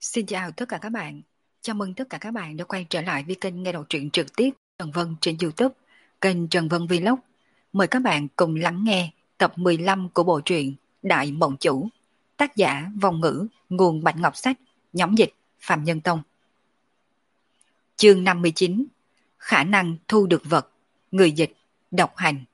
Xin chào tất cả các bạn. Chào mừng tất cả các bạn đã quay trở lại với kênh nghe đọc truyện trực tiếp Trần Vân trên YouTube, kênh Trần Vân Vlog. Mời các bạn cùng lắng nghe tập 15 của bộ truyện Đại Mộng Chủ, tác giả Vong Ngữ, nguồn Bạch Ngọc Sách, nhóm dịch Phạm Nhân Tông. Chương 59. Khả năng thu được vật. Người dịch Độc Hành.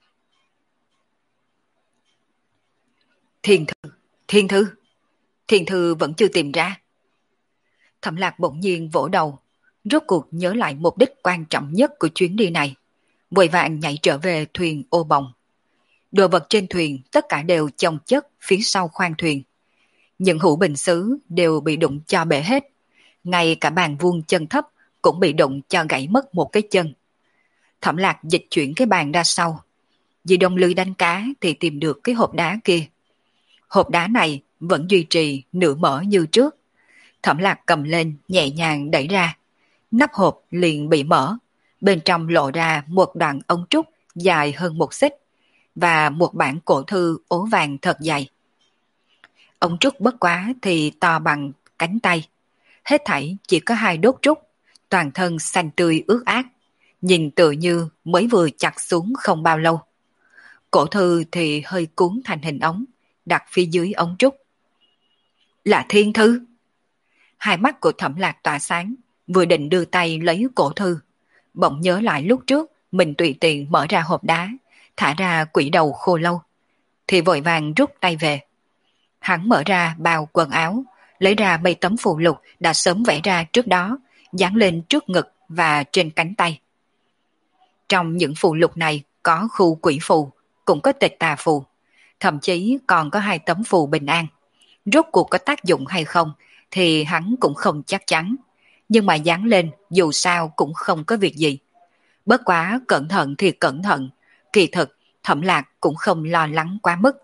Thiên thư, thiên thư, thiên thư vẫn chưa tìm ra. Thẩm Lạc bỗng nhiên vỗ đầu, rốt cuộc nhớ lại mục đích quan trọng nhất của chuyến đi này, vội vàng nhảy trở về thuyền ô bồng. Đồ vật trên thuyền tất cả đều chồng chất phía sau khoang thuyền. Những hũ bình sứ đều bị đụng cho bể hết, ngay cả bàn vuông chân thấp cũng bị đụng cho gãy mất một cái chân. Thẩm Lạc dịch chuyển cái bàn ra sau, vì đông lưới đánh cá thì tìm được cái hộp đá kia. Hộp đá này vẫn duy trì nửa mở như trước. Thẩm Lạc cầm lên nhẹ nhàng đẩy ra, nắp hộp liền bị mở, bên trong lộ ra một đoạn ống trúc dài hơn một xích và một bản cổ thư ố vàng thật dày. Ống trúc bất quá thì to bằng cánh tay, hết thảy chỉ có 2 đốt trúc, toàn thân xanh tươi ướt át, nhìn tựa như mới vừa chặt xuống không bao lâu. Cổ thư thì hơi cuốn thành hình ống, đặt phía dưới ống trúc. Là thiên thư. Hai mắt của Thẩm Lạc tỏa sáng, vừa định đưa tay lấy cổ thư, bỗng nhớ lại lúc trước mình tùy tiện mở ra hộp đá, thả ra quỷ đầu khô lâu, thì vội vàng rút tay về. Hắn mở ra bao quần áo, lấy ra mấy tấm phù lục đã sớm vẽ ra trước đó, dán lên trước ngực và trên cánh tay. Trong những phù lục này có khu quỷ phù, cũng có tịch tà phù, thậm chí còn có 2 tấm phù bình an. Rốt cuộc có tác dụng hay không thì hắn cũng không chắc chắn, nhưng mà dán lên dù sao cũng không có việc gì. Bất quá cẩn thận thì cẩn thận, kỳ thực Thẩm Lạc cũng không lo lắng quá mức.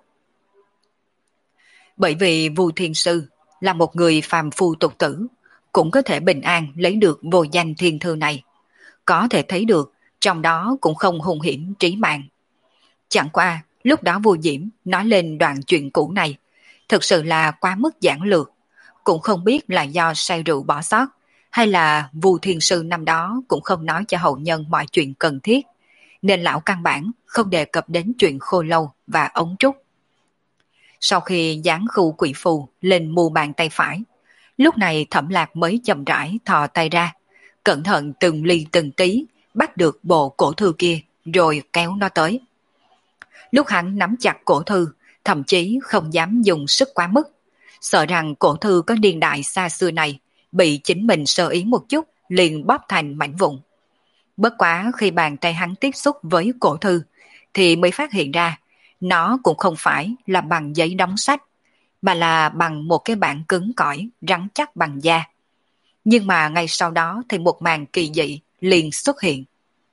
Bởi vì Vu Thiên Sư là một người phàm phu tục tử, cũng có thể bình an lấy được vô danh thiên thư này. Có thể thấy được trong đó cũng không hung hiểm trí mạng. Chẳng qua lúc đó Vu Diễm nói lên đoạn chuyện cũ này, thực sự là quá mức giản lược, cũng không biết là do say rượu bỏ sót, hay là Vu Thiên Sư năm đó cũng không nói cho hậu nhân mọi chuyện cần thiết, nên lão căn bản không đề cập đến chuyện khô lâu và ống trúc. Sau khi dán khu quỷ phù lên mu bàn tay phải, lúc này Thẩm Lạc mới chậm rãi thò tay ra, cẩn thận từng ly từng tí bắt được bộ cổ thư kia rồi kéo nó tới. Lúc hắn nắm chặt cổ thư, thậm chí không dám dùng sức quá mức, sợ rằng cổ thư có niên đại xa xưa này bị chính mình sơ ý một chút liền bóp thành mảnh vụn. Bất quá khi bàn tay hắn tiếp xúc với cổ thư thì mới phát hiện ra nó cũng không phải là bằng giấy đóng sách, mà là bằng một cái bản cứng cỏi rắn chắc bằng da. Nhưng mà ngay sau đó thì một màn kỳ dị liền xuất hiện.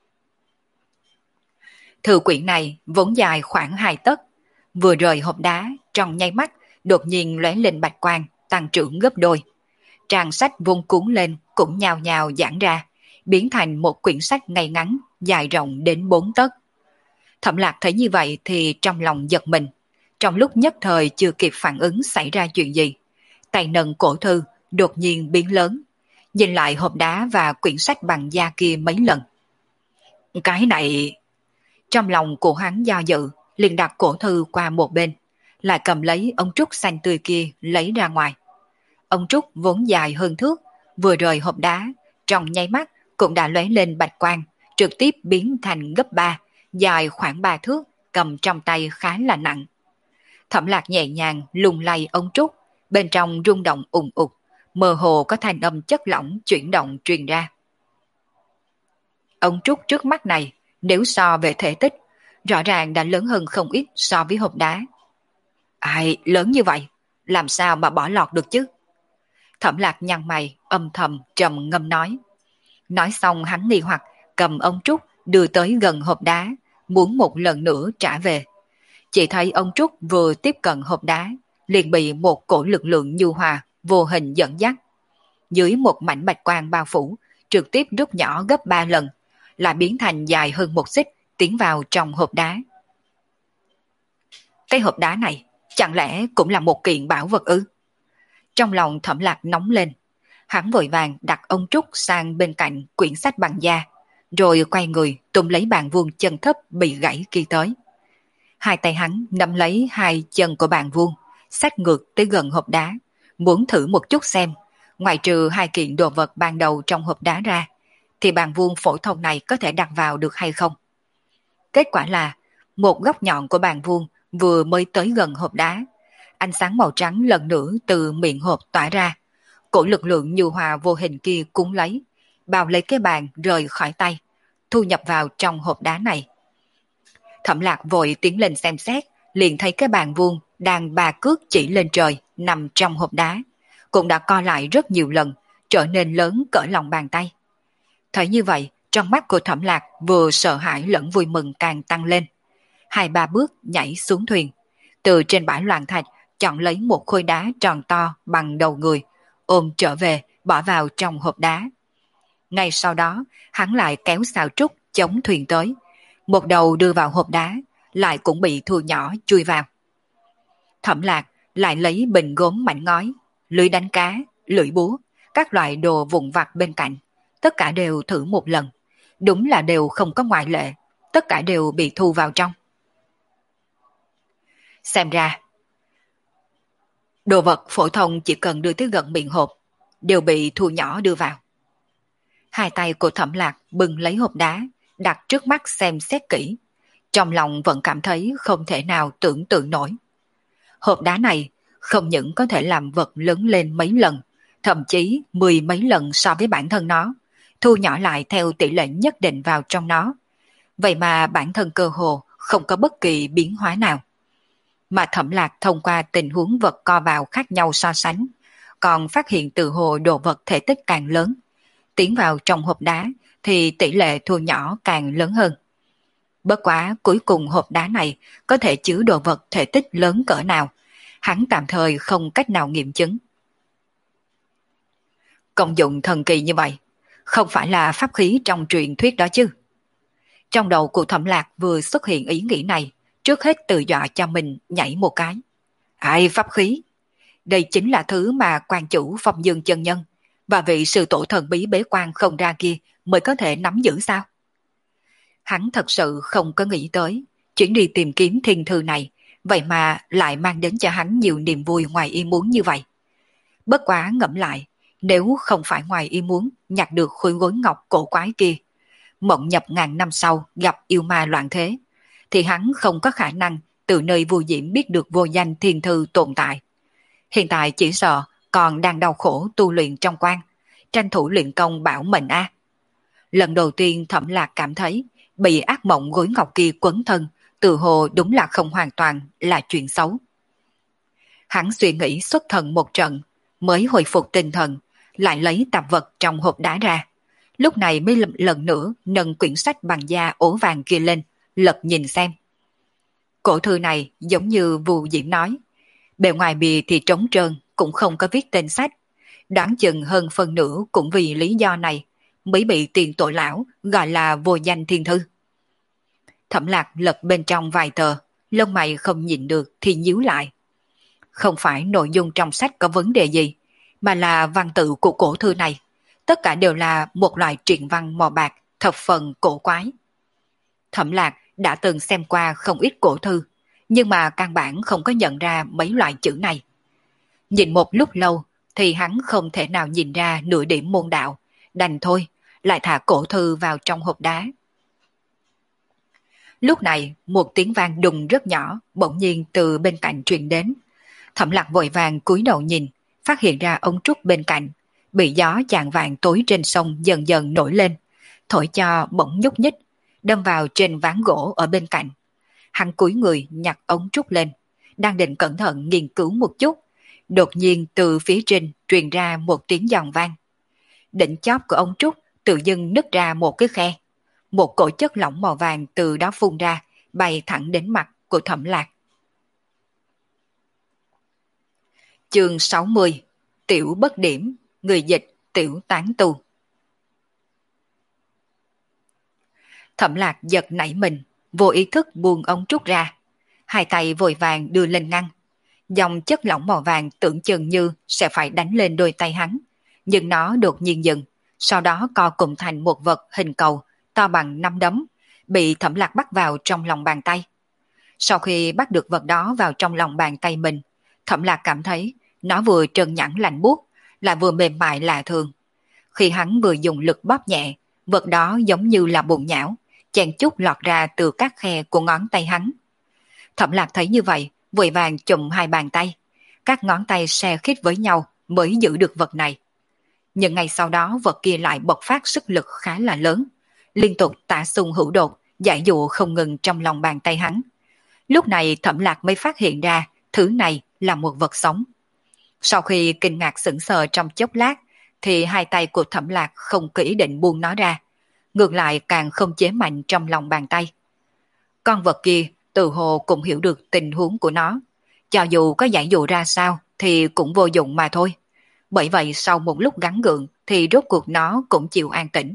Thư quyển này vốn dài khoảng 2 tấc, vừa rời hộp đá trong nháy mắt đột nhiên lóe lên bạch quang, tăng trưởng gấp đôi. Trang sách vung cuốn lên cũng nhào nhào giãn ra, biến thành một quyển sách ngay ngắn, dài rộng đến 4 tấc. Thẩm Lạc thấy như vậy thì trong lòng giật mình, trong lúc nhất thời chưa kịp phản ứng xảy ra chuyện gì, tay nâng cổ thư đột nhiên biến lớn, nhìn lại hộp đá và quyển sách bằng da kia mấy lần. Cái này... Trong lòng của hắn do dự, liền đặt cổ thư qua một bên, lại cầm lấy ống trúc xanh tươi kia lấy ra ngoài. Ống trúc vốn dài hơn thước, vừa rời hộp đá, trong nháy mắt cũng đã lóe lên bạch quang, trực tiếp biến thành gấp 3, dài khoảng 3 thước, cầm trong tay khá là nặng. Thẩm Lạc nhẹ nhàng lung lay ống trúc, bên trong rung động ùng ục, mơ hồ có thanh âm chất lỏng chuyển động truyền ra. Ống trúc trước mắt này, nếu so về thể tích, rõ ràng đã lớn hơn không ít so với hộp đá. Ai lớn như vậy, làm sao mà bỏ lọt được chứ? Thẩm Lạc nhăn mày, âm thầm trầm ngâm nói. Nói xong hắn nghi hoặc cầm ống trúc đưa tới gần hộp đá, muốn một lần nữa trả về. Chỉ thấy ống trúc vừa tiếp cận hộp đá, liền bị một cổ lực lượng nhu hòa vô hình dẫn dắt. Dưới một mảnh bạch quang bao phủ, trực tiếp rút nhỏ gấp 3 lần, lại biến thành dài hơn một xích, tiến vào trong hộp đá. Cái hộp đá này chẳng lẽ cũng là một kiện bảo vật ư? Trong lòng Thẩm Lạc nóng lên, hắn vội vàng đặt ông trúc sang bên cạnh quyển sách bằng da, rồi quay người túm lấy bàn vuông chân thấp bị gãy kia tới. Hai tay hắn nắm lấy hai chân của bàn vuông, xách ngược tới gần hộp đá, muốn thử một chút xem, ngoài trừ hai kiện đồ vật ban đầu trong hộp đá ra, thì bàn vuông phổ thông này có thể đặt vào được hay không. Kết quả là, một góc nhọn của bàn vuông vừa mới tới gần hộp đá, ánh sáng màu trắng lần nữa từ miệng hộp tỏa ra, cổ lực lượng nhu hòa vô hình kia cuốn lấy, bao lấy cái bàn rời khỏi tay, thu nhập vào trong hộp đá này. Thẩm Lạc vội tiến lên xem xét, liền thấy cái bàn vuông đang ba cước chỉ lên trời nằm trong hộp đá, cũng đã co lại rất nhiều lần, trở nên lớn cỡ lòng bàn tay. Thấy như vậy, trong mắt của Thẩm Lạc vừa sợ hãi lẫn vui mừng càng tăng lên. Hai ba bước nhảy xuống thuyền, từ trên bãi loạn thạch chọn lấy một khối đá tròn to bằng đầu người, ôm trở về bỏ vào trong hộp đá. Ngay sau đó, hắn lại kéo xào trúc chống thuyền tới, một đầu đưa vào hộp đá, lại cũng bị thu nhỏ chui vào. Thẩm Lạc lại lấy bình gốm mảnh ngói, lưới đánh cá, lưỡi búa, các loại đồ vụn vặt bên cạnh, tất cả đều thử một lần. Đúng là đều không có ngoại lệ, tất cả đều bị thu vào trong. Xem ra, đồ vật phổ thông chỉ cần đưa tới gần miệng hộp, đều bị thu nhỏ đưa vào. Hai tay của Thẩm Lạc bưng lấy hộp đá, đặt trước mắt xem xét kỹ. Trong lòng vẫn cảm thấy không thể nào tưởng tượng nổi. Hộp đá này không những có thể làm vật lớn lên mấy lần, thậm chí 10 mấy lần so với bản thân nó, thu nhỏ lại theo tỷ lệ nhất định vào trong nó. Vậy mà bản thân cơ hồ không có bất kỳ biến hóa nào. Mà Thẩm Lạc thông qua tình huống vật co vào khác nhau so sánh, còn phát hiện từ hồ đồ vật thể tích càng lớn. Tiến vào trong hộp đá thì tỷ lệ thu nhỏ càng lớn hơn. Bất quá cuối cùng hộp đá này có thể chứa đồ vật thể tích lớn cỡ nào, hắn tạm thời không cách nào nghiệm chứng. Công dụng thần kỳ như vậy, không phải là pháp khí trong truyền thuyết đó chứ? Trong đầu của Thẩm Lạc vừa xuất hiện ý nghĩ này, trước hết tự dọa cho mình nhảy một cái. Ai pháp khí? Đây chính là thứ mà quan chủ Phong Dương chân nhân và vị sư tổ thần bí bế quan không ra kia mới có thể nắm giữ sao? Hắn thật sự không có nghĩ tới, chuyến đi tìm kiếm thiên thư này, vậy mà lại mang đến cho hắn nhiều niềm vui ngoài ý muốn như vậy. Bất quá ngẫm lại, nếu không phải ngoài ý muốn nhặt được khối gối ngọc cổ quái kia, mộng nhập ngàn năm sau gặp yêu ma loạn thế, thì hắn không có khả năng từ nơi vô diễm biết được vô danh thiên thư tồn tại. Hiện tại chỉ sợ còn đang đau khổ tu luyện trong quan, tranh thủ luyện công bảo mệnh a. Lần đầu tiên Thẩm Lạc cảm thấy bị ác mộng gối ngọc kia quấn thân, tự hồ đúng là không hoàn toàn là chuyện xấu. Hắn suy nghĩ xuất thần một trận, mới hồi phục tinh thần, lại lấy tạp vật trong hộp đá ra. Lúc này mới lần nữa nâng quyển sách bằng da ố vàng kia lên, lật nhìn xem. Cổ thư này giống như Vu Diễm nói, bề ngoài bìa thì trống trơn, cũng không có viết tên sách. Đoán chừng hơn phần nửa cũng vì lý do này mới bị tiền tội lão gọi là vô danh thiên thư. Thẩm Lạc lật bên trong vài tờ, lông mày không nhìn được thì nhíu lại. Không phải nội dung trong sách có vấn đề gì, mà là văn tự của cổ thư này. Tất cả đều là một loại truyện văn mò bạc, thập phần cổ quái. Thẩm Lạc đã từng xem qua không ít cổ thư, nhưng mà căn bản không có nhận ra mấy loại chữ này. Nhìn một lúc lâu thì hắn không thể nào nhìn ra nửa điểm môn đạo, đành thôi, lại thả cổ thư vào trong hộp đá. Lúc này một tiếng vang đùng rất nhỏ bỗng nhiên từ bên cạnh truyền đến. Thẩm Lạc vội vàng cúi đầu nhìn, phát hiện ra ống trúc bên cạnh bị gió chạng vàng tối trên sông dần dần nổi lên, thổi cho bỗng nhúc nhích, đâm vào trên ván gỗ ở bên cạnh. Hắn cúi người nhặt ống trúc lên, đang định cẩn thận nghiên cứu một chút, đột nhiên từ phía trên truyền ra một tiếng giòn vang. Đỉnh chóp của ống trúc tự dưng nứt ra một cái khe, một cổ chất lỏng màu vàng từ đó phun ra, bay thẳng đến mặt của Thẩm Lạc. Chương 60. Tiểu bất điểm, người dịch Tiểu tán tu. Thẩm Lạc giật nảy mình, vô ý thức buông ống trúc ra, hai tay vội vàng đưa lên ngăn. Dòng chất lỏng màu vàng tưởng chừng như sẽ phải đánh lên đôi tay hắn, nhưng nó đột nhiên dừng, sau đó co cụm thành một vật hình cầu to bằng nắm đấm, bị Thẩm Lạc bắt vào trong lòng bàn tay. Sau khi bắt được vật đó vào trong lòng bàn tay mình, Thẩm Lạc cảm thấy nó vừa trơn nhẵn lạnh buốt, lại vừa mềm mại lạ thường. Khi hắn vừa dùng lực bóp nhẹ, vật đó giống như là bùn nhão, chen chút lọt ra từ các khe của ngón tay hắn. Thẩm Lạc thấy như vậy, vội vàng chụm hai bàn tay, các ngón tay se khít với nhau mới giữ được vật này. Nhưng ngay sau đó vật kia lại bộc phát sức lực khá là lớn, liên tục tả xung hữu đột, giải dụ không ngừng trong lòng bàn tay hắn. Lúc này Thẩm Lạc mới phát hiện ra thứ này là một vật sống. Sau khi kinh ngạc sững sờ trong chốc lát, thì hai tay của Thẩm Lạc không có ý định buông nó ra, ngược lại càng không chế mạnh trong lòng bàn tay. Con vật kia tự hồ cũng hiểu được tình huống của nó, cho dù có giải dụ ra sao thì cũng vô dụng mà thôi. Bởi vậy sau một lúc gắng gượng thì rốt cuộc nó cũng chịu an tĩnh.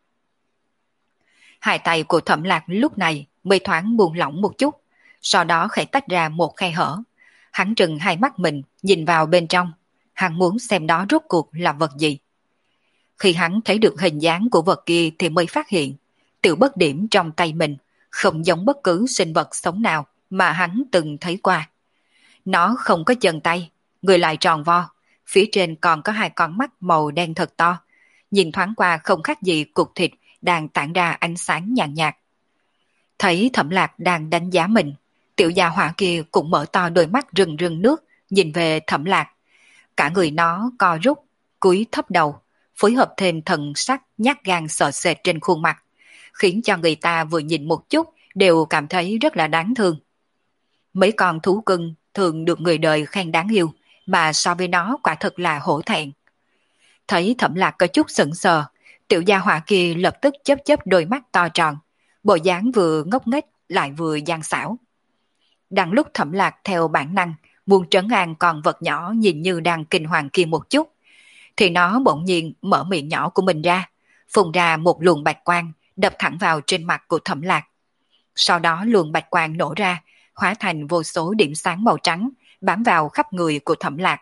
Hai tay của Thẩm Lạc lúc này mới thoáng buông lỏng một chút, sau đó khẽ tách ra một khe hở. Hắn trừng hai mắt mình nhìn vào bên trong, hắn muốn xem đó rốt cuộc là vật gì. Khi hắn thấy được hình dáng của vật kia thì mới phát hiện, tiểu bất điểm trong tay mình không giống bất cứ sinh vật sống nào mà hắn từng thấy qua. Nó không có chân tay, người lại tròn vo, phía trên còn có hai con mắt màu đen thật to, nhìn thoáng qua không khác gì cục thịt đang tản ra ánh sáng nhàn nhạt. Thấy Thẩm Lạc đang đánh giá mình, tiểu gia hỏa kia cũng mở to đôi mắt rừng rừng nước nhìn về Thẩm Lạc. Cả người nó co rút, cúi thấp đầu, phối hợp thêm thần sắc nhát gan sợ sệt trên khuôn mặt, khiến cho người ta vừa nhìn một chút đều cảm thấy rất là đáng thương. Mấy con thú cưng thường được người đời khen đáng yêu, mà so với nó quả thật là hổ thẹn. Thấy Thẩm Lạc có chút sững sờ, tiểu gia hỏa kia lập tức chớp chớp đôi mắt to tròn, bộ dáng vừa ngốc nghếch lại vừa gian xảo. Đang lúc Thẩm Lạc theo bản năng muốn trấn an con vật nhỏ nhìn như đang kinh hoàng kia một chút, thì nó bỗng nhiên mở miệng nhỏ của mình ra, phun ra một luồng bạch quang đập thẳng vào trên mặt của Thẩm Lạc. Sau đó luồng bạch quang nổ ra, hóa thành vô số điểm sáng màu trắng bám vào khắp người của Thẩm Lạc.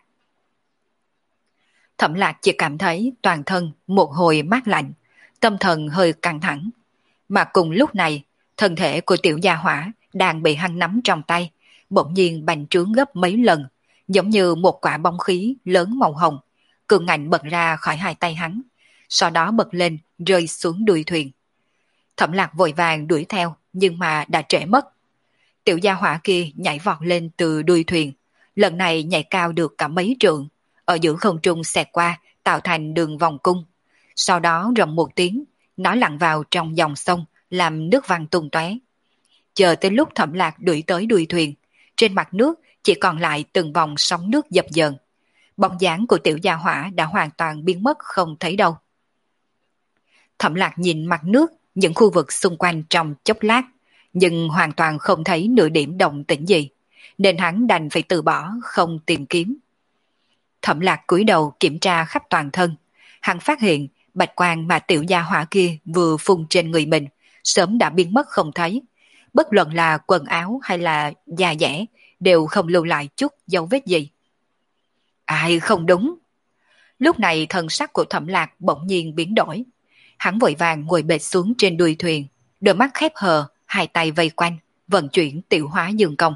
Thẩm Lạc chỉ cảm thấy toàn thân một hồi mát lạnh, tâm thần hơi căng thẳng. Mà cùng lúc này, thân thể của tiểu gia hỏa đang bị hắn nắm trong tay, bỗng nhiên bành trướng gấp mấy lần, giống như một quả bóng khí lớn màu hồng, cường ngạnh bật ra khỏi hai tay hắn, sau đó bật lên rơi xuống đuôi thuyền. Thẩm Lạc vội vàng đuổi theo nhưng mà đã trễ mất. Tiểu gia hỏa kia nhảy vọt lên từ đuôi thuyền, lần này nhảy cao được cả mấy trượng, ở giữa không trung xẹt qua tạo thành đường vòng cung. Sau đó rầm một tiếng, nó lặn vào trong dòng sông làm nước văng tung tóe. Chờ tới lúc Thẩm Lạc đuổi tới đuôi thuyền, trên mặt nước chỉ còn lại từng vòng sóng nước dập dờn. Bóng dáng của tiểu gia hỏa đã hoàn toàn biến mất không thấy đâu. Thẩm Lạc nhìn mặt nước, những khu vực xung quanh trong chốc lát, nhưng hoàn toàn không thấy nửa điểm động tĩnh gì, nên hắn đành phải từ bỏ không tìm kiếm. Thẩm Lạc cúi đầu kiểm tra khắp toàn thân, hắn phát hiện bạch quang mà tiểu gia hỏa kia vừa phun trên người mình sớm đã biến mất không thấy, bất luận là quần áo hay là da dẻ đều không lưu lại chút dấu vết gì. Ai không đúng? Lúc này thần sắc của Thẩm Lạc bỗng nhiên biến đổi. Hắn vội vàng ngồi bệt xuống trên đuôi thuyền, đôi mắt khép hờ, hai tay vây quanh, vận chuyển tiểu hóa dương công.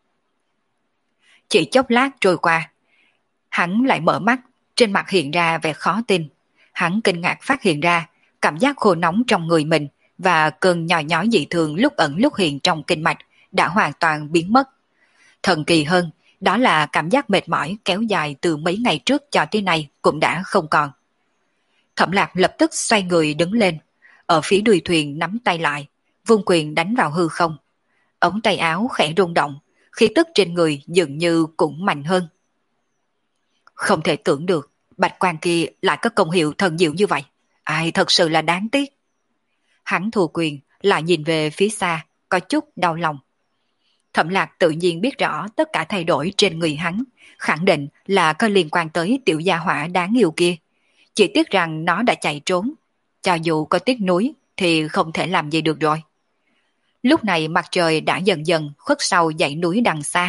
Chỉ chốc lát trôi qua, hắn lại mở mắt, trên mặt hiện ra vẻ khó tin. Hắn kinh ngạc phát hiện ra cảm giác khô nóng trong người mình và cơn nhòi nhói dị thường lúc ẩn lúc hiện trong kinh mạch đã hoàn toàn biến mất. Thần kỳ hơn, đó là cảm giác mệt mỏi kéo dài từ mấy ngày trước cho tới nay cũng đã không còn. Thẩm Lạc lập tức xoay người đứng lên, ở phía đuôi thuyền nắm tay lại, vung quyền đánh vào hư không. Ống tay áo khẽ rung động, khí tức trên người dường như cũng mạnh hơn. Không thể tưởng được, bạch quan kia lại có công hiệu thần diệu như vậy. Ai thật sự là đáng tiếc. Hắn thua quyền, lại nhìn về phía xa, có chút đau lòng. Thẩm Lạc tự nhiên biết rõ tất cả thay đổi trên người hắn, khẳng định là có liên quan tới tiểu gia hỏa đáng yêu kia. Chỉ tiếc rằng nó đã chạy trốn, cho dù có tiếc nuối thì không thể làm gì được rồi. Lúc này mặt trời đã dần dần khuất sau dãy núi đằng xa,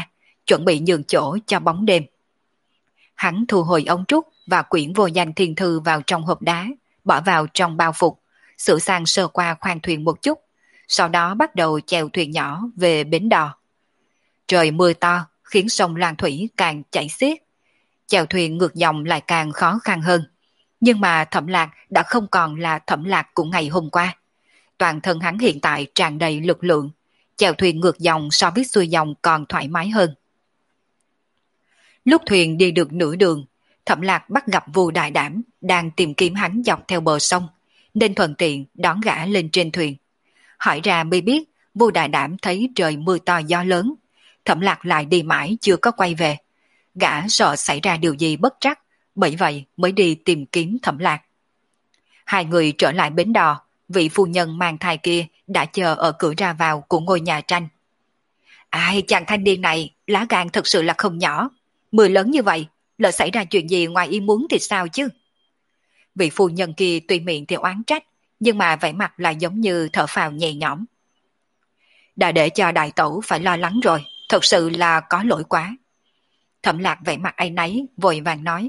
chuẩn bị nhường chỗ cho bóng đêm. Hắn thu hồi ống trúc và quyển vô danh thiên thư vào trong hộp đá, bỏ vào trong bao phục, sửa sang sơ qua khoang thuyền một chút, sau đó bắt đầu chèo thuyền nhỏ về bến đò. Trời mưa to khiến sông Loan Thủy càng chảy xiết, chèo thuyền ngược dòng lại càng khó khăn hơn. Nhưng mà Thẩm Lạc đã không còn là Thẩm Lạc của ngày hôm qua. Toàn thân hắn hiện tại tràn đầy lực lượng, chèo thuyền ngược dòng so với xuôi dòng còn thoải mái hơn. Lúc thuyền đi được nửa đường, Thẩm Lạc bắt gặp Vu Đại Đảm đang tìm kiếm hắn dọc theo bờ sông, nên thuận tiện đón gã lên trên thuyền. Hỏi ra mới biết, Vu Đại Đảm thấy trời mưa to gió lớn, Thẩm Lạc lại đi mãi chưa có quay về. Gã sợ xảy ra điều gì bất trắc, bởi vậy mới đi tìm kiếm Thẩm Lạc. Hai người trở lại bến đò, vị phu nhân mang thai kia đã chờ ở cửa ra vào của ngôi nhà tranh. Ai, chàng thanh niên này, lá gan thật sự là không nhỏ. Mưa lớn như vậy, lỡ xảy ra chuyện gì ngoài ý muốn thì sao chứ? Vị phu nhân kia tuy miệng thì oán trách, nhưng mà vẻ mặt lại giống như thở phào nhẹ nhõm. Đã để cho đại tẩu phải lo lắng rồi, thật sự là có lỗi quá. Thẩm Lạc vẻ mặt áy náy, vội vàng nói.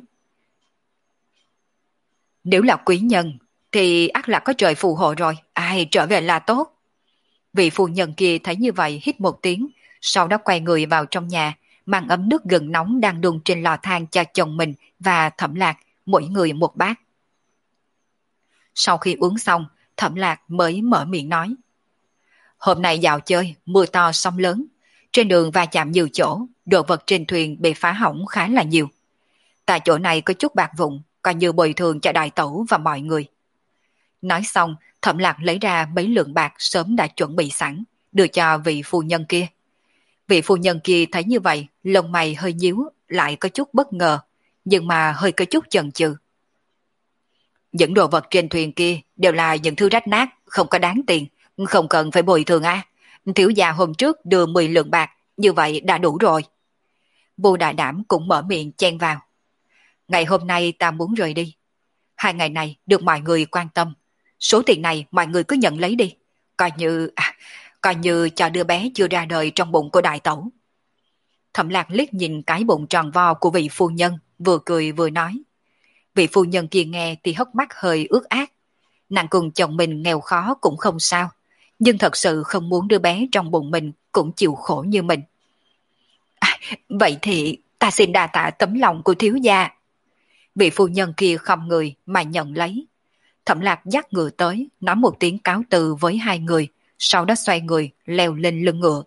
Nếu là quý nhân, thì ắt là có trời phù hộ rồi, ai trở về là tốt. Vị phu nhân kia thấy như vậy hít một tiếng, sau đó quay người vào trong nhà, mang ấm nước gừng nóng đang đun trên lò than cho chồng mình và Thẩm Lạc, mỗi người một bát. Sau khi uống xong, Thẩm Lạc mới mở miệng nói. Hôm nay dạo chơi, mưa to sóng lớn, trên đường va chạm nhiều chỗ, đồ vật trên thuyền bị phá hỏng khá là nhiều. Tại chỗ này có chút bạc vụn, coi như bồi thường cho đại tẩu và mọi người. Nói xong, Thẩm Lạc lấy ra mấy lượng bạc sớm đã chuẩn bị sẵn, đưa cho vị phu nhân kia. Vị phu nhân kia thấy như vậy, lông mày hơi nhíu, lại có chút bất ngờ, nhưng mà hơi có chút chần chừ. Những đồ vật trên thuyền kia đều là những thứ rách nát, không có đáng tiền, không cần phải bồi thường à. Thiếu gia hôm trước đưa 10 lượng bạc, như vậy đã đủ rồi. Vu Đại Đảm cũng mở miệng chen vào. Ngày hôm nay ta muốn rời đi. 2 ngày này được mọi người quan tâm. Số tiền này mọi người cứ nhận lấy đi. Coi như cho đứa bé chưa ra đời trong bụng của đại tẩu. Thẩm Lạc liếc nhìn cái bụng tròn vo của vị phu nhân, vừa cười vừa nói. Vị phu nhân kia nghe thì hốc mắt hơi ướt át. Nàng cùng chồng mình nghèo khó cũng không sao, nhưng thật sự không muốn đứa bé trong bụng mình cũng chịu khổ như mình. Vậy thì ta xin đa tạ tấm lòng của thiếu gia. Vị phu nhân kia không người mà nhận lấy. Thẩm Lạc dắt ngựa tới, nói một tiếng cáo từ với hai người, sau đó xoay người leo lên lưng ngựa.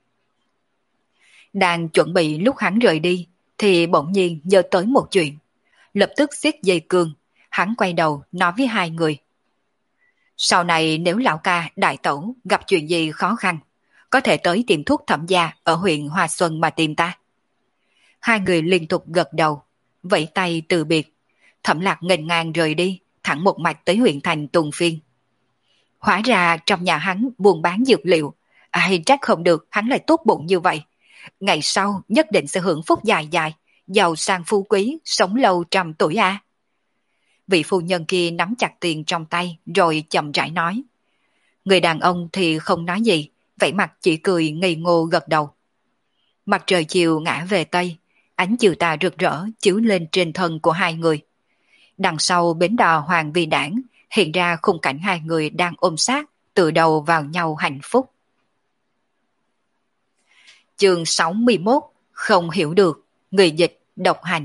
Đang chuẩn bị lúc hắn rời đi, thì bỗng nhiên nhớ tới một chuyện. Lập tức siết dây cương, hắn quay đầu nói với hai người. Sau này nếu lão ca đại tẩu gặp chuyện gì khó khăn, có thể tới tiệm thuốc Thẩm gia ở huyện Hoa Xuân mà tìm ta. Hai người liên tục gật đầu, vẫy tay từ biệt. Thẩm Lạc nghênh ngang rời đi, thẳng một mạch tới huyện thành Tùng Phiên. Hóa ra trong nhà hắn buôn bán dược liệu, ai trách không được hắn lại tốt bụng như vậy. Ngày sau nhất định sẽ hưởng phúc dài dài, giàu sang phú quý, sống lâu 100 tuổi a. Vị phu nhân kia nắm chặt tiền trong tay rồi chậm rãi nói. Người đàn ông thì không nói gì, vẻ mặt chỉ cười ngây ngô gật đầu. Mặt trời chiều ngã về Tây, ánh chiều tà rực rỡ chiếu lên trên thân của hai người. Đằng sau bến đò Hoàng Vi Đảng hiện ra khung cảnh hai người đang ôm sát, tựa đầu vào nhau hạnh phúc. Chương 61 không hiểu được, người dịch độc hành.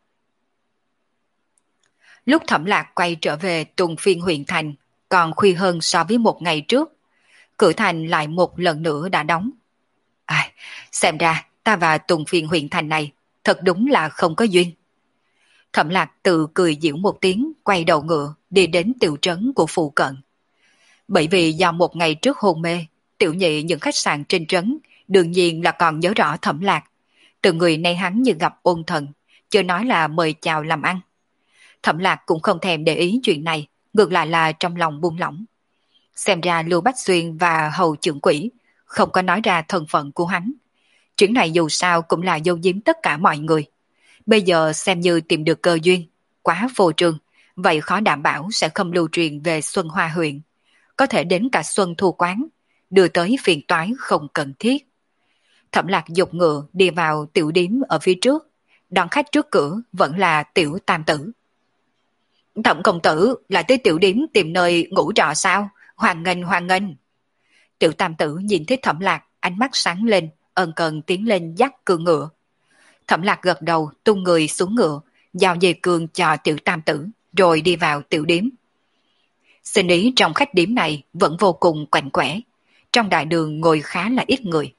Lúc Thẩm Lạc quay trở về Tùng Phiên huyện thành, còn khuya hơn so với một ngày trước. Cửa thành lại một lần nữa đã đóng. Xem ra ta và Tùng Phiên huyện thành này thật đúng là không có duyên. Thẩm Lạc tự cười giễu một tiếng, quay đầu ngựa đi đến tiểu trấn của phụ cận. Bởi vì do một ngày trước hôn mê, tiểu nhị những khách sạn trên trấn đương nhiên là còn nhớ rõ Thẩm Lạc. Từng người nay hắn như gặp ôn thần, chưa nói là mời chào làm ăn. Thẩm Lạc cũng không thèm để ý chuyện này, ngược lại là trong lòng buông lỏng. Xem ra Lưu Bách Xuyên và Hầu Trưởng Quỷ không có nói ra thân phận của hắn. Chuyện này dù sao cũng là giấu giếm tất cả mọi người. Bây giờ xem như tìm được cơ duyên, quá vô trương, vậy khó đảm bảo sẽ không lưu truyền về Xuân Hoa huyện. Có thể đến cả Xuân Thu Quán, đưa tới phiền toái không cần thiết. Thẩm Lạc dục ngựa đi vào tiểu điếm ở phía trước, đón khách trước cửa vẫn là Tiểu Tam Tử. Thẩm công tử lại tới tiểu điếm tìm nơi ngủ trọ sao? Hoan nghênh hoan nghênh. Tiểu Tam Tử nhìn thấy Thẩm Lạc, ánh mắt sáng lên, ân cần tiến lên dắt cương ngựa. Thẩm Lạc gật đầu tung người xuống ngựa, giao dây cương cho Tiểu Tam Tử, rồi đi vào tiểu điếm. Sinh ý trong khách điếm này vẫn vô cùng quạnh quẽ, trong đại đường ngồi khá là ít người.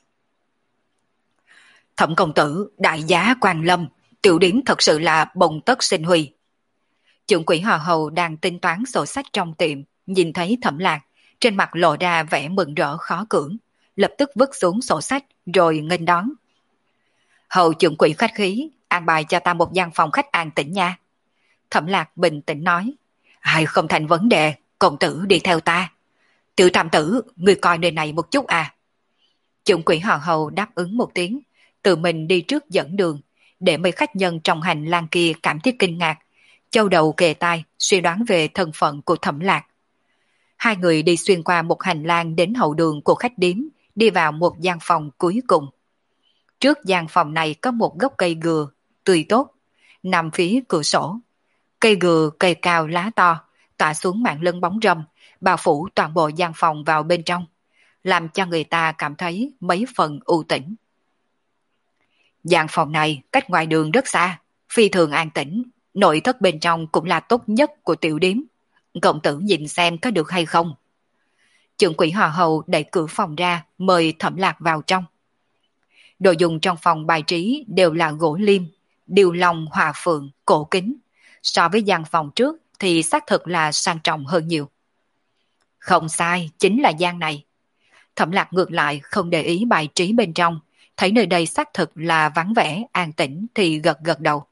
Thẩm công tử, đại giá quan lâm, tiểu điếm thật sự là bồng tất sinh huy. Trưởng quỹ Hòa Hầu đang tính toán sổ sách trong tiệm, nhìn thấy Thẩm Lạc, trên mặt lộ ra vẻ mừng rỡ khó cưỡng, lập tức vứt xuống sổ sách rồi nghênh đón. Hầu trưởng quỹ khách khí, an bài cho ta một gian phòng khách an tĩnh nha. Thẩm Lạc bình tĩnh nói, ai không thành vấn đề, công tử đi theo ta. Tiểu Tam Tử, ngươi coi nơi này một chút à. Trưởng quỹ Hòa Hầu đáp ứng một tiếng, tự mình đi trước dẫn đường, để mấy khách nhân trong hành lang kia cảm thấy kinh ngạc, châu đầu kề tai suy đoán về thân phận của Thẩm Lạc. Hai người đi xuyên qua một hành lang đến hậu đường của khách điếm, đi vào một gian phòng cuối cùng. Trước gian phòng này có một gốc cây gừa, tươi tốt, nằm phía cửa sổ. Cây gừa cây cao lá to, tỏa xuống mảng lưng bóng râm, bao phủ toàn bộ gian phòng vào bên trong, làm cho người ta cảm thấy mấy phần u tĩnh. Gian phòng này cách ngoài đường rất xa, phi thường an tĩnh, nội thất bên trong cũng là tốt nhất của tiểu điếm. Công tử nhìn xem có được hay không. Trưởng quỹ Hòa Hầu đẩy cửa phòng ra, mời Thẩm Lạc vào trong. Đồ dùng trong phòng bài trí đều là gỗ liêm, điều long hòa phượng, cổ kính. So với gian phòng trước thì xác thực là sang trọng hơn nhiều. Không sai, chính là gian này. Thẩm Lạc ngược lại không để ý bài trí bên trong, thấy nơi đây xác thực là vắng vẻ, an tĩnh thì gật gật đầu.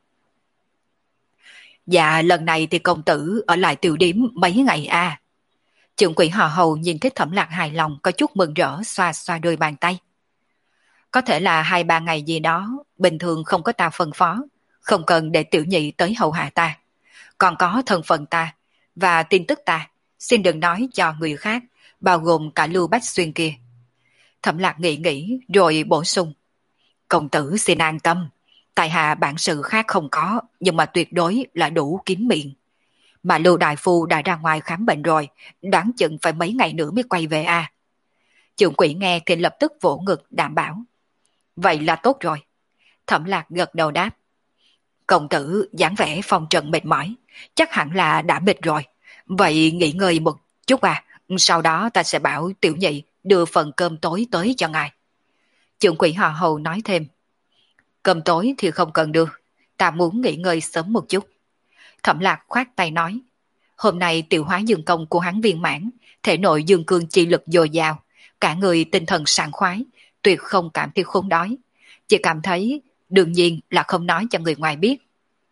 Dạ, lần này thì công tử ở lại tiểu điếm mấy ngày à. Trưởng quỹ Hòa Hầu nhìn thấy Thẩm Lạc hài lòng, có chút mừng rỡ, xoa xoa đôi bàn tay. Có thể là 2-3 ngày gì đó, bình thường không có ta phân phó, không cần để tiểu nhị tới hầu hạ ta. Còn có thân phận ta và tin tức ta, xin đừng nói cho người khác, bao gồm cả Lưu Bách Xuyên kia. Thẩm Lạc nghĩ nghĩ rồi bổ sung. Công tử xin an tâm, tại hạ bản sự khác không có, nhưng mà tuyệt đối là đủ kín miệng. Mà Lưu Đại Phu đã ra ngoài khám bệnh rồi, đoán chừng phải mấy ngày nữa mới quay về à. Trưởng quỹ nghe thì lập tức vỗ ngực đảm bảo. Vậy là tốt rồi. Thẩm Lạc gật đầu đáp. Công tử dáng vẻ phong trần mệt mỏi, chắc hẳn là đã mệt rồi. Vậy nghỉ ngơi một chút à, sau đó ta sẽ bảo tiểu nhị đưa phần cơm tối tới cho ngài. Trưởng quỹ Hòa Hầu nói thêm. Cơm tối thì không cần đưa, ta muốn nghỉ ngơi sớm một chút. Thẩm Lạc khoát tay nói. Hôm nay tiểu hóa dương công của hắn viên mãn, thể nội dương cương chi lực dồi dào, cả người tinh thần sảng khoái, tuyệt không cảm thấy khốn đói. Chỉ cảm thấy đương nhiên là không nói cho người ngoài biết.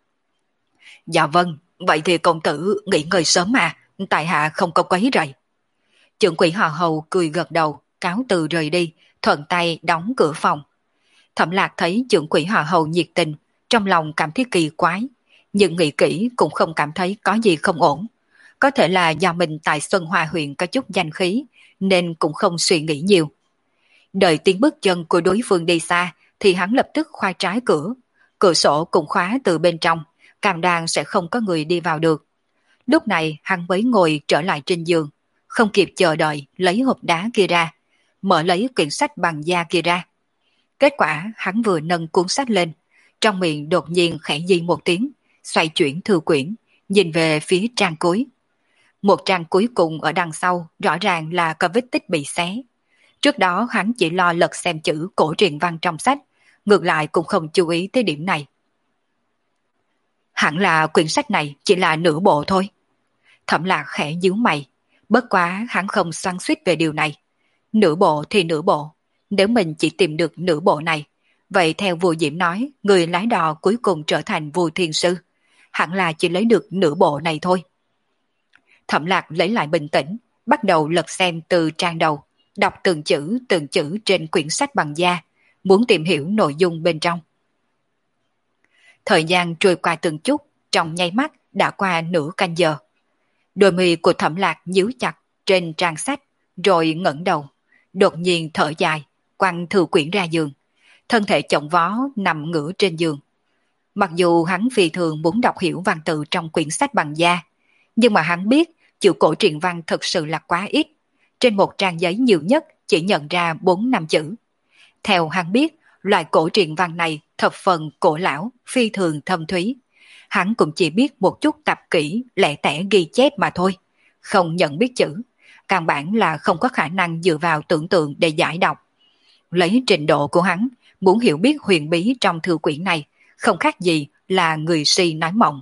Dạ vâng, vậy thì công tử nghỉ ngơi sớm mà, tại hạ không có quấy rầy. Trưởng quỹ Hòa Hầu cười gật đầu, cáo từ rời đi, thuận tay đóng cửa phòng. Thẩm Lạc thấy trưởng quỹ Hòa Hầu nhiệt tình, trong lòng cảm thấy kỳ quái, nhưng nghĩ kỹ cũng không cảm thấy có gì không ổn. Có thể là do mình tại Xuân Hoa huyện có chút danh khí, nên cũng không suy nghĩ nhiều. Đợi tiếng bước chân của đối phương đi xa, thì hắn lập tức khoai trái cửa. Cửa sổ cũng khóa từ bên trong, cam đoan sẽ không có người đi vào được. Lúc này hắn mới ngồi trở lại trên giường, không kịp chờ đợi lấy hộp đá kia ra, mở lấy quyển sách bằng da kia ra. Kết quả hắn vừa nâng cuốn sách lên, trong miệng đột nhiên khẽ di một tiếng, xoay chuyển thư quyển, nhìn về phía trang cuối. Một trang cuối cùng ở đằng sau rõ ràng là có vết tích bị xé. Trước đó hắn chỉ lo lật xem chữ cổ truyền văn trong sách, ngược lại cũng không chú ý tới điểm này. Hẳn là quyển sách này chỉ là nửa bộ thôi. Thẩm Lạc khẽ nhíu mày, bất quá hắn không xoắn xuýt về điều này. Nửa bộ thì nửa bộ, nếu mình chỉ tìm được nửa bộ này, vậy theo vua Diễm nói, người lái đò cuối cùng trở thành vua thiên sư, hẳn là chỉ lấy được nửa bộ này thôi. Thẩm Lạc lấy lại bình tĩnh, bắt đầu lật xem từ trang đầu, đọc từng chữ trên quyển sách bằng da, muốn tìm hiểu nội dung bên trong. Thời gian trôi qua từng chút, trong nháy mắt đã qua nửa canh giờ. Đôi mi của Thẩm Lạc nhíu chặt trên trang sách, rồi ngẩng đầu, đột nhiên thở dài, quăng thư quyển ra giường, thân thể chồng vó nằm ngửa trên giường. Mặc dù hắn phi thường muốn đọc hiểu văn tự trong quyển sách bằng da, nhưng mà hắn biết chữ cổ truyện văn thực sự là quá ít. Trên một trang giấy nhiều nhất chỉ nhận ra 4-5 chữ. Theo hắn biết, loại cổ truyện văn này thập phần cổ lão, phi thường thâm thúy. Hắn cũng chỉ biết một chút tập kỹ, lẻ tẻ ghi chép mà thôi, không nhận biết chữ. Căn bản là không có khả năng dựa vào tưởng tượng để giải đọc. Lấy trình độ của hắn, muốn hiểu biết huyền bí trong thư quyển này, không khác gì là người si nói mộng.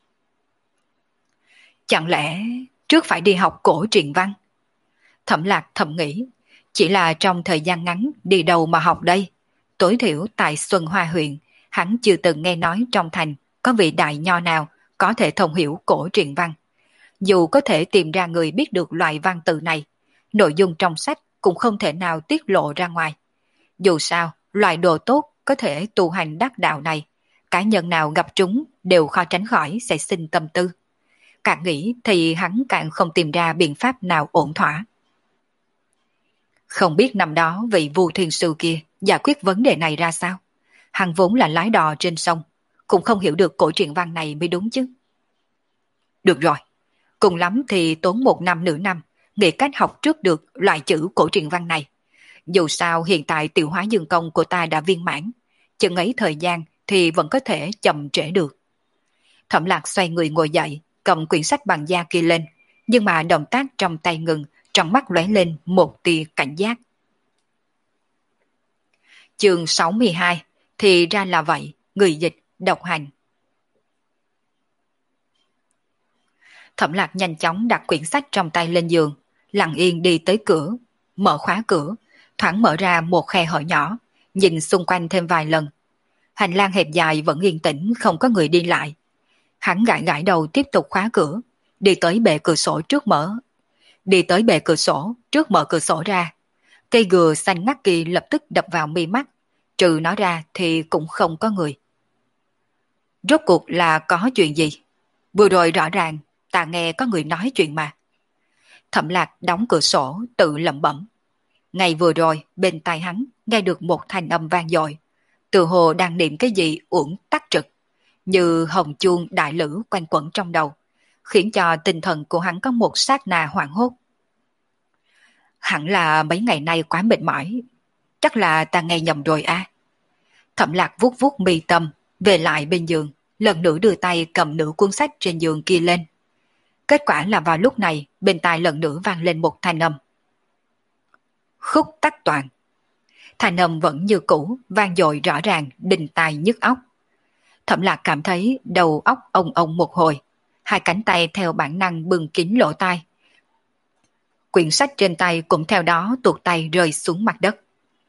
Chẳng lẽ trước phải đi học cổ truyện văn? Thẩm Lạc thầm nghĩ, chỉ là trong thời gian ngắn đi đâu mà học đây? Tối thiểu tại Xuân Hoa huyện, hắn chưa từng nghe nói trong thành có vị đại nho nào có thể thông hiểu cổ truyện văn. Dù có thể tìm ra người biết được loại văn tự này, nội dung trong sách cũng không thể nào tiết lộ ra ngoài. Dù sao, loại đồ tốt có thể tu hành đắc đạo này, cá nhân nào gặp chúng đều khó tránh khỏi sẽ sinh tâm tư. Càng nghĩ thì hắn càng không tìm ra biện pháp nào ổn thỏa. Không biết năm đó vị Vu Thiên Sư kia giải quyết vấn đề này ra sao? Hắn vốn là lái đò trên sông, cũng không hiểu được cổ truyện văn này mới đúng chứ. Được rồi, cùng lắm thì tốn 1 năm nửa năm, nghĩ cách học trước được loại chữ cổ truyện văn này. Dù sao hiện tại tiểu hóa dương công của ta đã viên mãn, chừng ấy thời gian thì vẫn có thể chậm trễ được. Thẩm Lạc xoay người ngồi dậy, cầm quyển sách bằng da kia lên, nhưng mà động tác trong tay ngừng, trong mắt lóe lên một tia cảnh giác. Chương 62, thì ra là vậy, người dịch, độc hành. Thẩm Lạc nhanh chóng đặt quyển sách trong tay lên giường, lặng yên đi tới cửa, mở khóa cửa, thoáng mở ra một khe hở nhỏ, nhìn xung quanh thêm vài lần. Hành lang hẹp dài vẫn yên tĩnh, không có người đi lại. Hắn gãi gãi đầu tiếp tục khóa cửa, đi tới bệ cửa sổ trước mở cửa sổ ra. Cây gừa xanh ngắt kia lập tức đập vào mi mắt, trừ nó ra thì cũng không có người. Rốt cuộc là có chuyện gì? Vừa rồi rõ ràng ta nghe có người nói chuyện mà. Thẩm Lạc đóng cửa sổ tự lẩm bẩm. Ngày vừa rồi bên tai hắn nghe được một thanh âm vang dội, tự hồ đang niệm cái gì uổng tắc trực, như hồng chuông đại lữ quanh quẩn trong đầu, khiến cho tinh thần của hắn có một sát na hoảng hốt. Hẳn là mấy ngày nay quá mệt mỏi, chắc là ta nghe nhầm rồi à. Thẩm Lạc vuốt vuốt mi tâm, về lại bên giường, lần nữa đưa tay cầm nửa cuốn sách trên giường kia lên. Kết quả là vào lúc này bên tai lần nữa vang lên một thanh âm. Khúc tắc toàn. Thanh âm vẫn như cũ, vang dội rõ ràng, đinh tai nhức óc. Thẩm Lạc cảm thấy đầu óc ông ông một hồi, hai cánh tay theo bản năng bưng kín lỗ tai. Quyển sách trên tay cũng theo đó tuột tay rơi xuống mặt đất.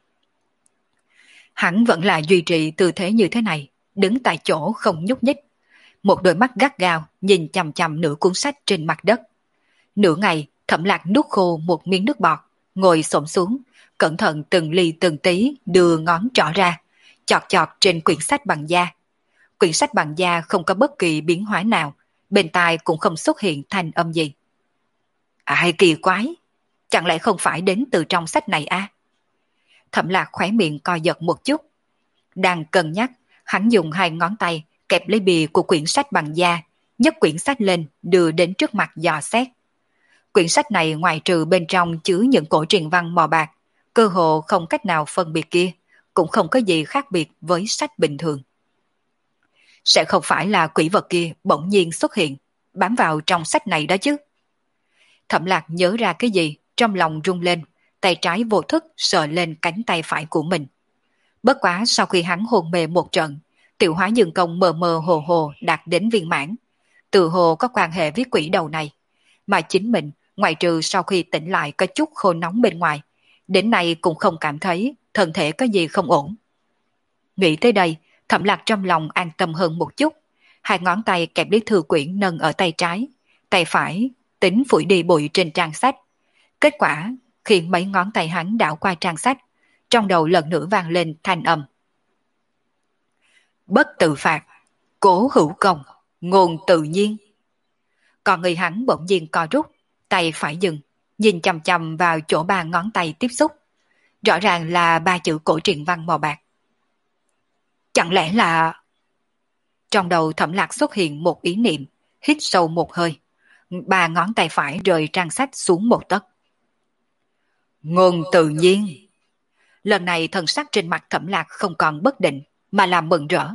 Hắn vẫn là duy trì tư thế như thế này, đứng tại chỗ không nhúc nhích. Một đôi mắt gắt gao nhìn chằm chằm nửa cuốn sách trên mặt đất. Nửa ngày, Thẩm Lạc nuốt khô một miếng nước bọt, ngồi xổm xuống, cẩn thận từng ly từng tí đưa ngón trỏ ra, chọt chọt trên quyển sách bằng da. Quyển sách bằng da không có bất kỳ biến hóa nào, bên tai cũng không xuất hiện thanh âm gì. Ai kỳ quái, chẳng lẽ không phải đến từ trong sách này à? Thẩm Lạc khóe miệng co giật một chút. Đang cân nhắc, hắn dùng hai ngón tay kẹp lấy bìa của quyển sách bằng da, nhấc quyển sách lên đưa đến trước mặt dò xét. Quyển sách này ngoài trừ bên trong chứa những cổ truyện văn mò bạc, cơ hồ không cách nào phân biệt kia, cũng không có gì khác biệt với sách bình thường. Sẽ không phải là quỷ vật kia bỗng nhiên xuất hiện, bám vào trong sách này đó chứ. Thẩm Lạc nhớ ra cái gì, trong lòng rung lên, tay trái vô thức sờ lên cánh tay phải của mình. Bất quá sau khi hắn hôn mê một trận, tiểu hóa dương công mờ mờ hồ hồ đạt đến viên mãn, tự hồ có quan hệ với quỷ đầu này, mà chính mình ngoại trừ sau khi tỉnh lại có chút khô nóng bên ngoài, đến nay cũng không cảm thấy thân thể có gì không ổn. Nghĩ tới đây, Thẩm Lạc trong lòng an tâm hơn một chút, hai ngón tay kẹp lấy thư quyển nâng ở tay trái, tay phải tính phủi đi bụi trên trang sách. Kết quả, khi mấy ngón tay hắn đảo qua trang sách, trong đầu lần nữa vang lên thanh âm. Bất tự phạt, cố hữu công, ngôn tự nhiên. Còn người hắn bỗng nhiên co rút, tay phải dừng, nhìn chằm chằm vào chỗ ba ngón tay tiếp xúc. Rõ ràng là ba chữ cổ truyện văn màu bạc. Chẳng lẽ là... Trong đầu Thẩm Lạc xuất hiện một ý niệm, hít sâu một hơi. Ba ngón tay phải rời trang sách xuống một tấc. Ngôn tự nhiên. Lần này thần sắc trên mặt Thẩm Lạc không còn bất định, mà là mừng rỡ.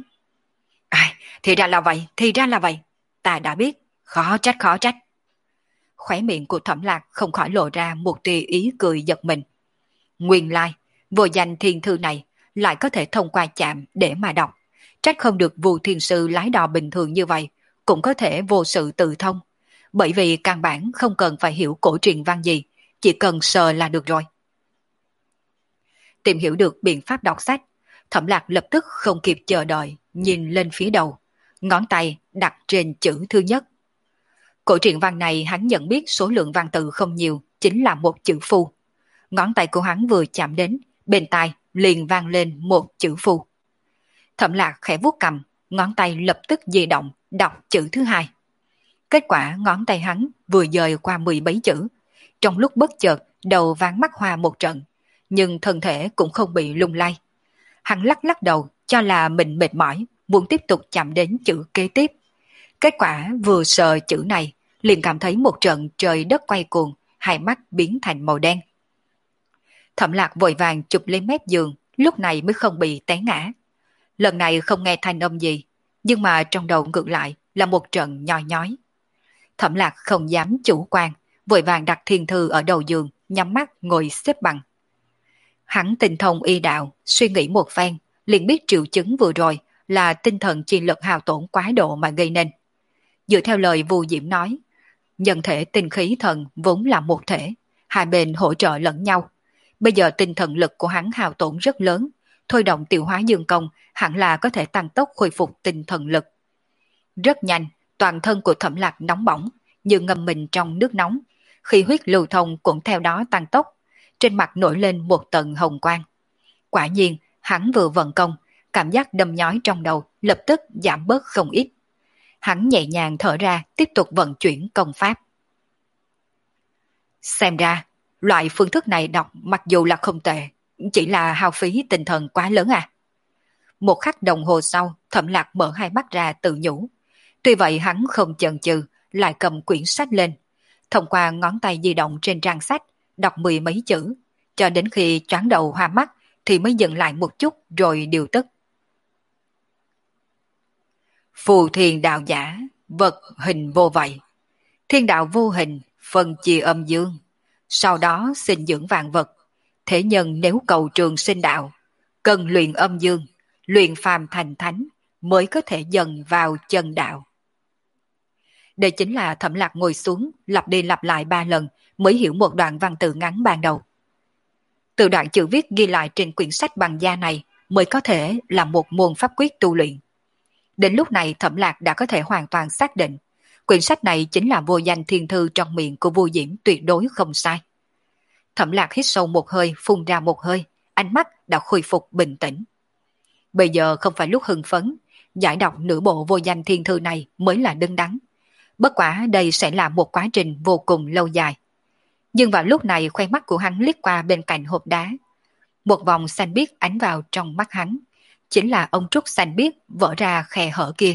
Thì ra là vậy, thì ra là vậy. Ta đã biết, khó trách khó trách. Khóe miệng của Thẩm Lạc không khỏi lộ ra một tia ý cười giật mình. Nguyên lai, vô danh thiên thư này lại có thể thông qua chạm để mà đọc. Trách không được Vu Thiên Sư lái đò bình thường như vậy, cũng có thể vô sự tự thông. Bởi vì căn bản không cần phải hiểu cổ truyện văn gì, chỉ cần sờ là được rồi. Tìm hiểu được biện pháp đọc sách, Thẩm Lạc lập tức không kịp chờ đợi, nhìn lên phía đầu, ngón tay đặt trên chữ thứ nhất. Cổ truyện văn này hắn nhận biết số lượng văn tự không nhiều, chính là một chữ phu. Ngón tay của hắn vừa chạm đến, bên tai liền vang lên một chữ phu. Thẩm Lạc khẽ vuốt cầm, ngón tay lập tức di động, đọc chữ thứ hai. Kết quả ngón tay hắn vừa dời qua 10 mấy chữ. Trong lúc bất chợt, đầu váng mắt hoa một trận, nhưng thân thể cũng không bị lung lay. Hắn lắc lắc đầu, cho là mình mệt mỏi, muốn tiếp tục chạm đến chữ kế tiếp. Kết quả vừa sờ chữ này, liền cảm thấy một trận trời đất quay cuồng, hai mắt biến thành màu đen. Thẩm Lạc vội vàng chụp lên mép giường, lúc này mới không bị té ngã. Lần này không nghe thanh âm gì, nhưng mà trong đầu ngược lại là một trận nhoi nhói. Thẩm Lạc không dám chủ quan, vội vàng đặt thiên thư ở đầu giường, nhắm mắt ngồi xếp bằng. Hắn tinh thông y đạo, suy nghĩ một phen, liền biết triệu chứng vừa rồi là tinh thần chi lực hao tổn quá độ mà gây nên. Dựa theo lời Vu Diễm nói, nhân thể tinh khí thần vốn là một thể, hai bên hỗ trợ lẫn nhau. Bây giờ tinh thần lực của hắn hao tổn rất lớn, thôi động tiêu hóa dương công hẳn là có thể tăng tốc khôi phục tinh thần lực. Rất nhanh, toàn thân của Thẩm Lạc nóng bỏng, như ngâm mình trong nước nóng, khí huyết lưu thông cũng theo đó tăng tốc, trên mặt nổi lên một tầng hồng quang. Quả nhiên, hắn vừa vận công, cảm giác đâm nhói trong đầu lập tức giảm bớt không ít. Hắn nhẹ nhàng thở ra, tiếp tục vận chuyển công pháp. Xem ra, loại phương thức này đọc mặc dù là không tệ, chỉ là hao phí tinh thần quá lớn à. Một khắc đồng hồ sau, Thẩm Lạc mở hai mắt ra tự nhủ. Tuy vậy hắn không chần chừ, lại cầm quyển sách lên. Thông qua ngón tay di động trên trang sách, đọc 10 mấy chữ, cho đến khi choáng đầu hoa mắt thì mới dừng lại một chút rồi điều tức. Phù thiền đạo giả, vật hình vô vậy. Thiên đạo vô hình, phân chia âm dương. Sau đó sinh dưỡng vạn vật. Thế nhân nếu cầu trường sinh đạo, cần luyện âm dương, luyện phàm thành thánh, mới có thể dần vào chân đạo. Đây chính là Thẩm Lạc ngồi xuống, lặp đi lặp lại 3 lần, mới hiểu một đoạn văn tự ngắn ban đầu. Từ đoạn chữ viết ghi lại trên quyển sách bằng da này, mới có thể là một môn pháp quyết tu luyện. Đến lúc này Thẩm Lạc đã có thể hoàn toàn xác định, quyển sách này chính là vô danh thiên thư trong miệng của Vu Diễm, tuyệt đối không sai. Thẩm Lạc hít sâu một hơi, phun ra một hơi, ánh mắt đã khôi phục bình tĩnh. Bây giờ không phải lúc hưng phấn, giải đọc nửa bộ vô danh thiên thư này mới là đứng đắn. Bất quả đây sẽ là một quá trình vô cùng lâu dài. Nhưng vào lúc này khoe mắt của hắn liếc qua bên cạnh hộp đá. Một vòng xanh biếc ánh vào trong mắt hắn. Chính là ông trúc xanh biếc vỡ ra khe hở kia.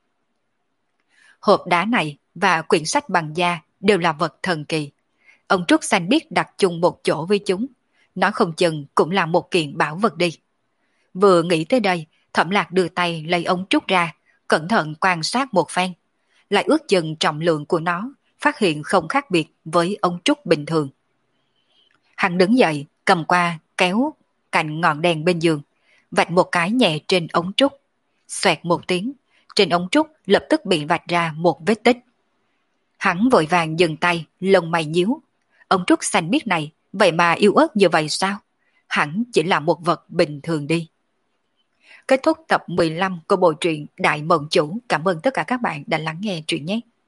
Hộp đá này và quyển sách bằng da đều là vật thần kỳ. Ông trúc xanh biếc đặt chung một chỗ với chúng. Nói không chừng cũng là một kiện bảo vật đi. Vừa nghĩ tới đây, Thẩm Lạc đưa tay lấy ống trúc ra, cẩn thận quan sát một phen. Lại ước chừng trọng lượng của nó, phát hiện không khác biệt với ống trúc bình thường. Hắn đứng dậy, cầm qua, kéo cạnh ngọn đèn bên giường, vạch một cái nhẹ trên ống trúc. Xoẹt một tiếng, trên ống trúc lập tức bị vạch ra một vết tích. Hắn vội vàng dừng tay, lông mày nhíu. Ống trúc xanh biếc này, vậy mà yếu ớt như vậy sao? Hẳn chỉ là một vật bình thường đi. Kết thúc tập 15 của bộ truyện Đại Mộng Chủ. Cảm ơn tất cả các bạn đã lắng nghe truyện nhé.